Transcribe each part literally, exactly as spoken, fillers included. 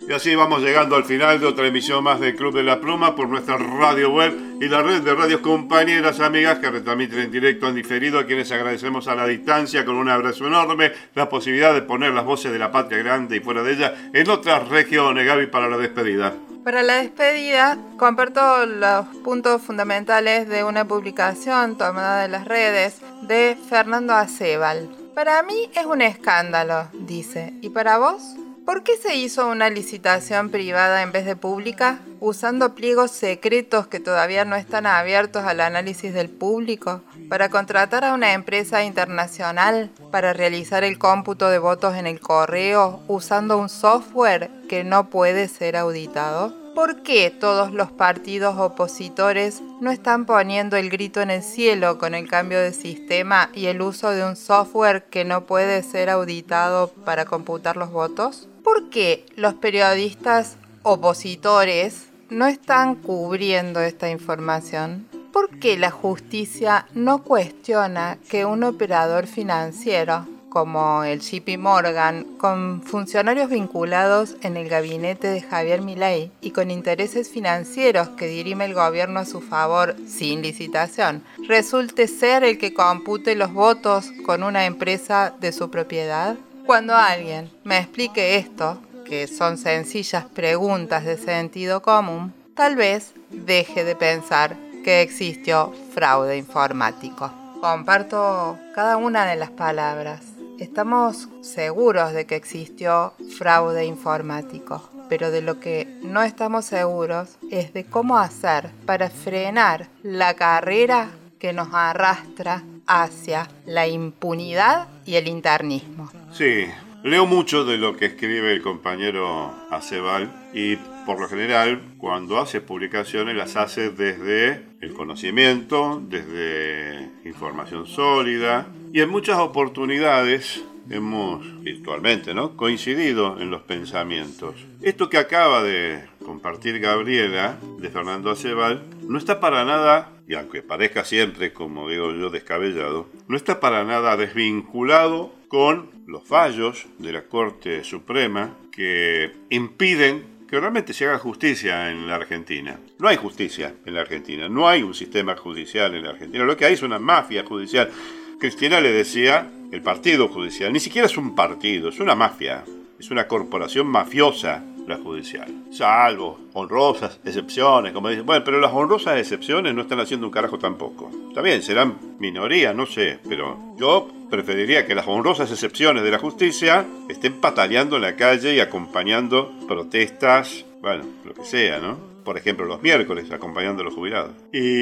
Y así vamos llegando al final de otra emisión más del Club de la Pluma por nuestra radio web y la red de radios compañeras amigas que retransmiten en directo en diferido, a quienes agradecemos a la distancia con un abrazo enorme la posibilidad de poner las voces de la patria grande y fuera de ella en otras regiones. Gaby, para la despedida. Para la despedida, comparto los puntos fundamentales de una publicación tomada de las redes de Fernando Acebal. Para mí es un escándalo, dice. ¿Y para vos? ¿Por qué se hizo una licitación privada en vez de pública, usando pliegos secretos que todavía no están abiertos al análisis del público, para contratar a una empresa internacional para realizar el cómputo de votos en el correo usando un software que no puede ser auditado? ¿Por qué todos los partidos opositores no están poniendo el grito en el cielo con el cambio de sistema y el uso de un software que no puede ser auditado para computar los votos? ¿Por qué los periodistas opositores no están cubriendo esta información? ¿Por qué la justicia no cuestiona que un operador financiero, como el J P Morgan, con funcionarios vinculados en el gabinete de Javier Milei y con intereses financieros que dirime el gobierno a su favor sin licitación, resulte ser el que compute los votos con una empresa de su propiedad? Cuando alguien me explique esto, que son sencillas preguntas de sentido común, tal vez deje de pensar que existió fraude informático. Comparto cada una de las palabras. Estamos seguros de que existió fraude informático, pero de lo que no estamos seguros es de cómo hacer para frenar la carrera que nos arrastra hacia la impunidad y el internismo. Sí, leo mucho de lo que escribe el compañero Acebal y por lo general cuando hace publicaciones las hace desde el conocimiento, desde información sólida y en muchas oportunidades hemos virtualmente, ¿no?, coincidido en los pensamientos. Esto que acaba de compartir Gabriela de Fernando Acebal no está para nada, y aunque parezca siempre, como digo yo, descabellado, no está para nada desvinculado con los fallos de la Corte Suprema que impiden que realmente se haga justicia en la Argentina. No hay justicia en la Argentina, no hay un sistema judicial en la Argentina. Lo que hay es una mafia judicial. Cristina le decía, el partido judicial, ni siquiera es un partido, es una mafia, es una corporación mafiosa la judicial. Salvo honrosas excepciones, como dicen. Bueno, pero las honrosas excepciones no están haciendo un carajo tampoco. Está bien, serán minorías, no sé, pero yo preferiría que las honrosas excepciones de la justicia estén pataleando en la calle y acompañando protestas, bueno, lo que sea, ¿no? Por ejemplo, los miércoles, acompañando a los jubilados.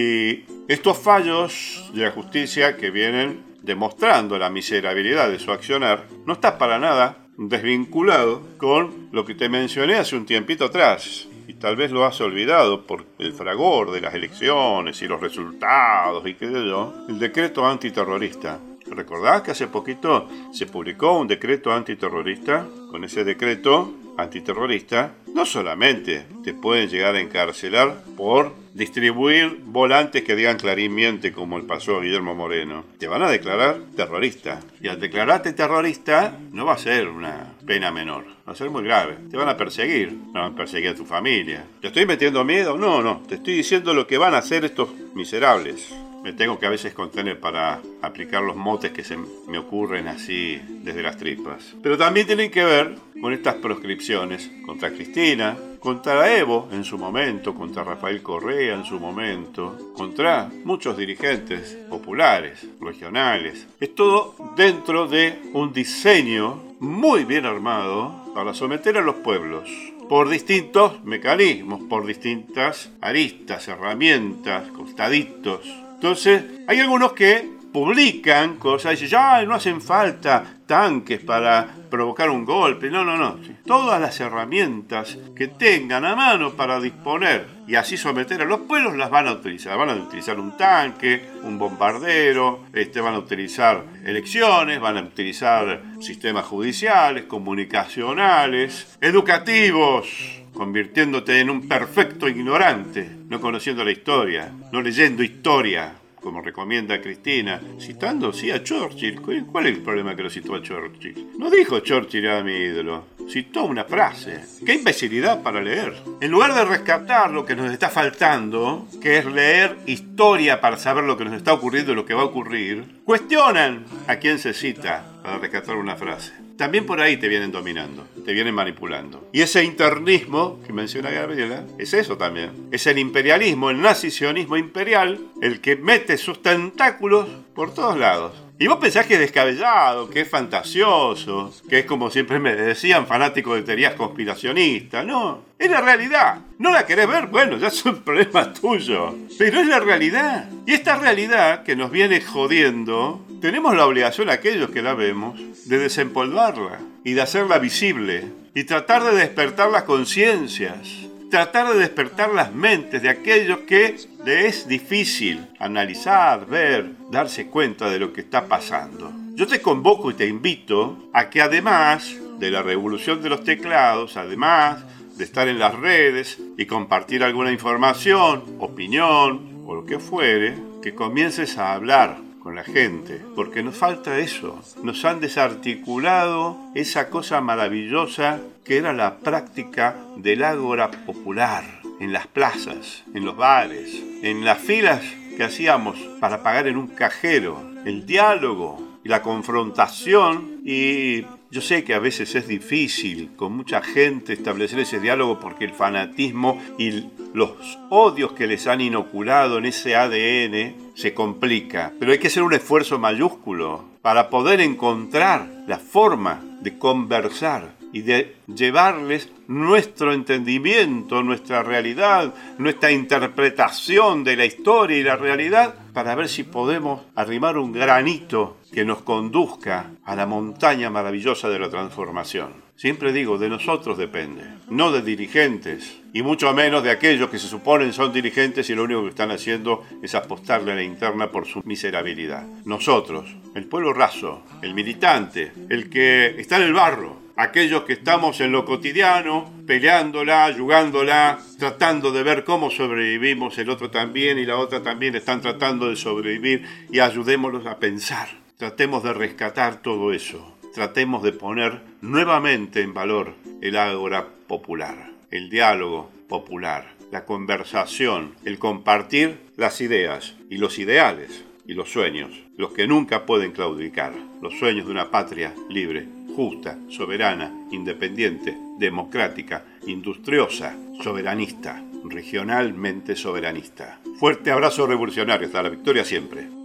Y estos fallos de la justicia que vienen demostrando la miserabilidad de su accionar, no está para nada desvinculado con lo que te mencioné hace un tiempito atrás. Y tal vez lo has olvidado por el fragor de las elecciones y los resultados y qué sé yo, el decreto antiterrorista. ¿Recordás que hace poquito se publicó un decreto antiterrorista? Con ese decreto antiterrorista no solamente te pueden llegar a encarcelar por distribuir volantes que digan Clarín miente, como el pasó a Guillermo Moreno, te van a declarar terrorista. Y al declararte terrorista no va a ser una pena menor, va a ser muy grave. Te van a perseguir, van a perseguir a tu familia. ¿Te estoy metiendo miedo? No, no, te estoy diciendo lo que van a hacer estos miserables. Me tengo que a veces contener para aplicar los motes que se me ocurren así desde las tripas. Pero también tienen que ver con estas proscripciones contra Cristina, contra Evo en su momento, contra Rafael Correa en su momento, contra muchos dirigentes populares, regionales. Es todo dentro de un diseño muy bien armado para someter a los pueblos por distintos mecanismos, por distintas aristas, herramientas, costaditos. Entonces, hay algunos que publican cosas y dicen, ya no hacen falta tanques para provocar un golpe. No, no, no. Todas las herramientas que tengan a mano para disponer y así someter a los pueblos las van a utilizar. Van a utilizar un tanque, un bombardero, este, van a utilizar elecciones, van a utilizar sistemas judiciales, comunicacionales, educativos, convirtiéndote en un perfecto ignorante, no conociendo la historia, no leyendo historia, como recomienda Cristina, citando, sí, a Churchill. ¿Cuál es el problema que lo citó a Churchill? No dijo Churchill era mi ídolo. citó una frase. ¡Qué imbecilidad para leer! En lugar de rescatar lo que nos está faltando, que es leer historia para saber lo que nos está ocurriendo y lo que va a ocurrir, cuestionan a quién se cita para rescatar una frase. También por ahí te vienen dominando, te vienen manipulando. Y ese internismo que menciona Gabriela es eso también. Es el imperialismo, el nazi-sionismo imperial, el que mete sus tentáculos por todos lados. Y vos pensás que es descabellado, que es fantasioso, que es, como siempre me decían, fanático de teorías conspiracionistas. No, es la realidad. ¿No la querés ver? Bueno, ya es un problema tuyo. Pero es la realidad. Y esta realidad que nos viene jodiendo, tenemos la obligación, aquellos que la vemos, de desempolvarla y de hacerla visible y tratar de despertar las conciencias. Tratar de despertar las mentes de aquellos que les es difícil analizar, ver, darse cuenta de lo que está pasando. Yo te convoco y te invito a que además de la revolución de los teclados, además de estar en las redes y compartir alguna información, opinión o lo que fuere, que comiences a hablar con la gente, porque nos falta eso. Nos han desarticulado esa cosa maravillosa que era la práctica del ágora popular, en las plazas, en los bares, en las filas que hacíamos para pagar en un cajero, el diálogo y la confrontación. Y yo sé que a veces es difícil con mucha gente establecer ese diálogo porque el fanatismo y los odios que les han inoculado en ese A D N se complica. Pero hay que hacer un esfuerzo mayúsculo para poder encontrar la forma de conversar y de llevarles nuestro entendimiento, nuestra realidad, nuestra interpretación de la historia y la realidad, para ver si podemos arrimar un granito que nos conduzca a la montaña maravillosa de la transformación. Siempre digo, de nosotros depende, no de dirigentes, y mucho menos de aquellos que se suponen son dirigentes y lo único que están haciendo es apostarle a la interna por su miserabilidad. Nosotros, el pueblo raso, el militante, el que está en el barro, aquellos que estamos en lo cotidiano, peleándola, jugándola, tratando de ver cómo sobrevivimos, el otro también y la otra también están tratando de sobrevivir, y ayudémoslos a pensar. Tratemos de rescatar todo eso. Tratemos de poner nuevamente en valor el ágora popular, el diálogo popular, la conversación, el compartir las ideas y los ideales y los sueños, los que nunca pueden claudicar, los sueños de una patria libre, justa, soberana, independiente, democrática, industriosa, soberanista, regionalmente soberanista. Fuerte abrazo revolucionario, hasta la victoria siempre.